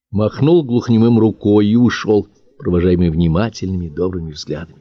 махнул глухонемым рукой и ушел, провожаемый внимательными добрыми взглядами.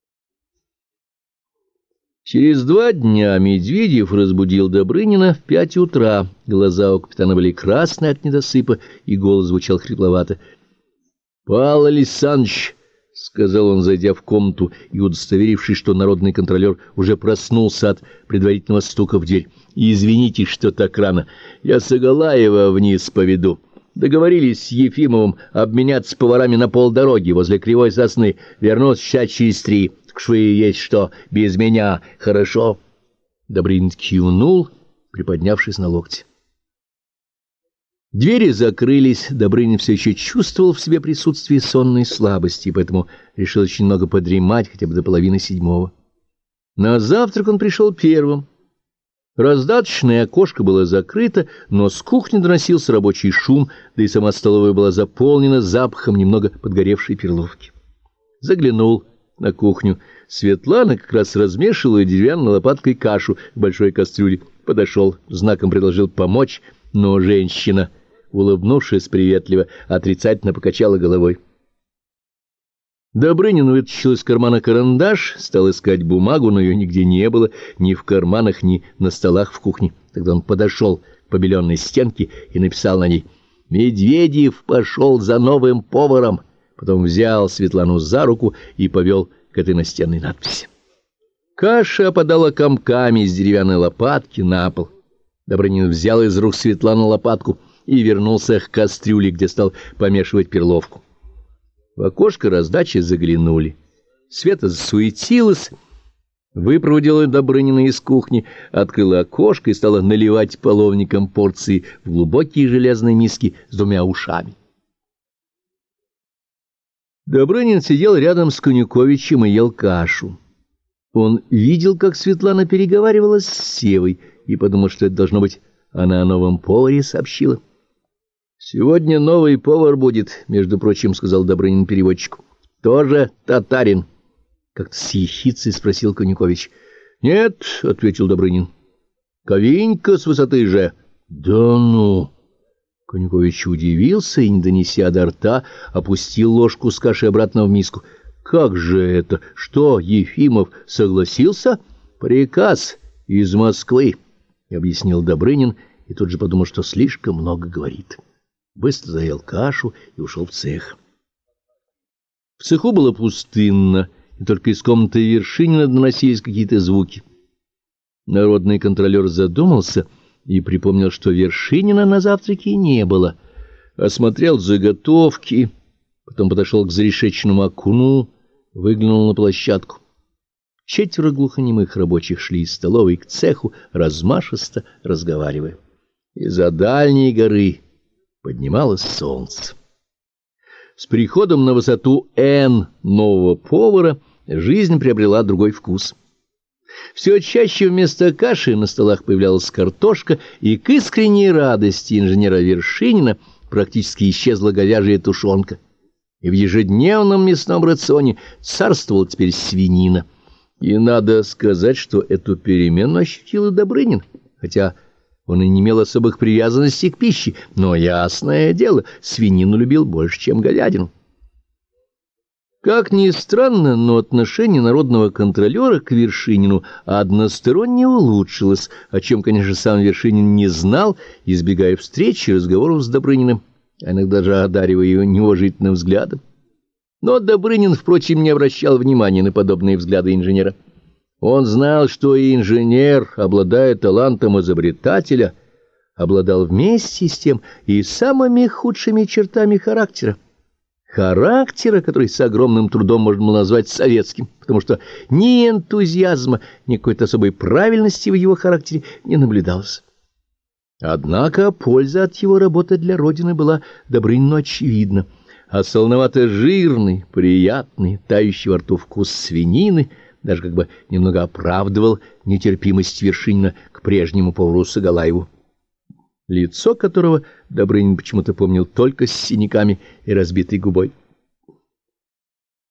Через 2 дня Медведев разбудил Добрынина в 5 утра. Глаза у капитана были красные от недосыпа, и голос звучал хрипловато. — Павел Александрович, — сказал он, зайдя в комнату и удостоверившись, что народный контролер уже проснулся от предварительного стука в дверь. — Извините, что так рано. Я Сагалаева вниз поведу. Договорились с Ефимовым обменяться поварами на полдороги возле Кривой Сосны. Вернусь часа через 3. Швы есть что, без меня, хорошо? Добрынин кивнул, приподнявшись на локте. Двери закрылись, Добрынин все еще чувствовал в себе присутствие сонной слабости, поэтому решил очень много подремать, хотя бы до 6:30. На завтрак он пришел первым. Раздаточное окошко было закрыто, но с кухни доносился рабочий шум, да и сама столовая была заполнена запахом немного подгоревшей перловки. Заглянул на кухню. Светлана как раз размешивала деревянной лопаткой кашу в большой кастрюле. Подошел, знаком предложил помочь, но женщина, улыбнувшись приветливо, отрицательно покачала головой. Добрынин вытащил из кармана карандаш, стал искать бумагу, но ее нигде не было, ни в карманах, ни на столах в кухне. Тогда он подошел к побеленной стенке и написал на ней: «Медведев пошел за новым поваром». Потом взял Светлану за руку и повел к этой настенной надписи. Каша опадала комками с деревянной лопатки на пол. Добрынин взял из рук Светланы лопатку и вернулся к кастрюле, где стал помешивать перловку. В окошко раздачи заглянули. Света засуетилась, выпроводила Добрынина из кухни, открыла окошко и стала наливать половником порции в глубокие железные миски с 2 ушами. Добрынин сидел рядом с Конюковичем и ел кашу. Он видел, как Светлана переговаривалась с Севой, и подумал, что это должно быть она о новом поваре сообщила. — Сегодня новый повар будет, между прочим, — сказал Добрынин переводчику. — Тоже татарин? — как-то с ехицей спросил Конюкович. — Нет, — ответил Добрынин. — Ковенька с высоты же. — Да ну! Конюкович удивился и, не донеся до рта, опустил ложку с кашей обратно в миску. — Как же это? Что, Ефимов согласился? — Приказ из Москвы, — объяснил Добрынин, и тут же подумал, что слишком много говорит. Быстро заел кашу и ушел в цех. В цеху было пустынно, и только из комнаты Вершинина доносились какие-то звуки. Народный контролер задумался и припомнил, что Вершинина на завтраке не было. Осмотрел заготовки, потом подошел к зарешеченному окну, выглянул на площадку. 4 глухонемых рабочих шли из столовой к цеху, размашисто разговаривая. Из-за дальней горы поднималось солнце. С приходом на высоту Н нового повара жизнь приобрела другой вкус. Все чаще вместо каши на столах появлялась картошка, и к искренней радости инженера Вершинина практически исчезла говяжья тушенка. И в ежедневном мясном рационе царствовала теперь свинина. И надо сказать, что эту перемену ощутил и Добрынин, хотя он и не имел особых привязанностей к пище, но, ясное дело, свинину любил больше, чем говядину. Как ни странно, но отношение народного контролера к Вершинину односторонне улучшилось, о чем, конечно, сам Вершинин не знал, избегая встреч и разговоров с Добрыниным, а иногда даже одаривая его неуважительным взглядом. Но Добрынин, впрочем, не обращал внимания на подобные взгляды инженера. Он знал, что и инженер, обладая талантом изобретателя, обладал вместе с тем и самыми худшими чертами характера. Характера, который с огромным трудом можно было назвать советским, потому что ни энтузиазма, ни какой-то особой правильности в его характере не наблюдалось. Однако польза от его работы для Родины была Добрынину очевидна, а солоновато-жирный, приятный, тающий во рту вкус свинины даже как бы немного оправдывал нетерпимость Вершинина к прежнему повару Сагалаеву, лицо которого Добрынин почему-то помнил только с синяками и разбитой губой.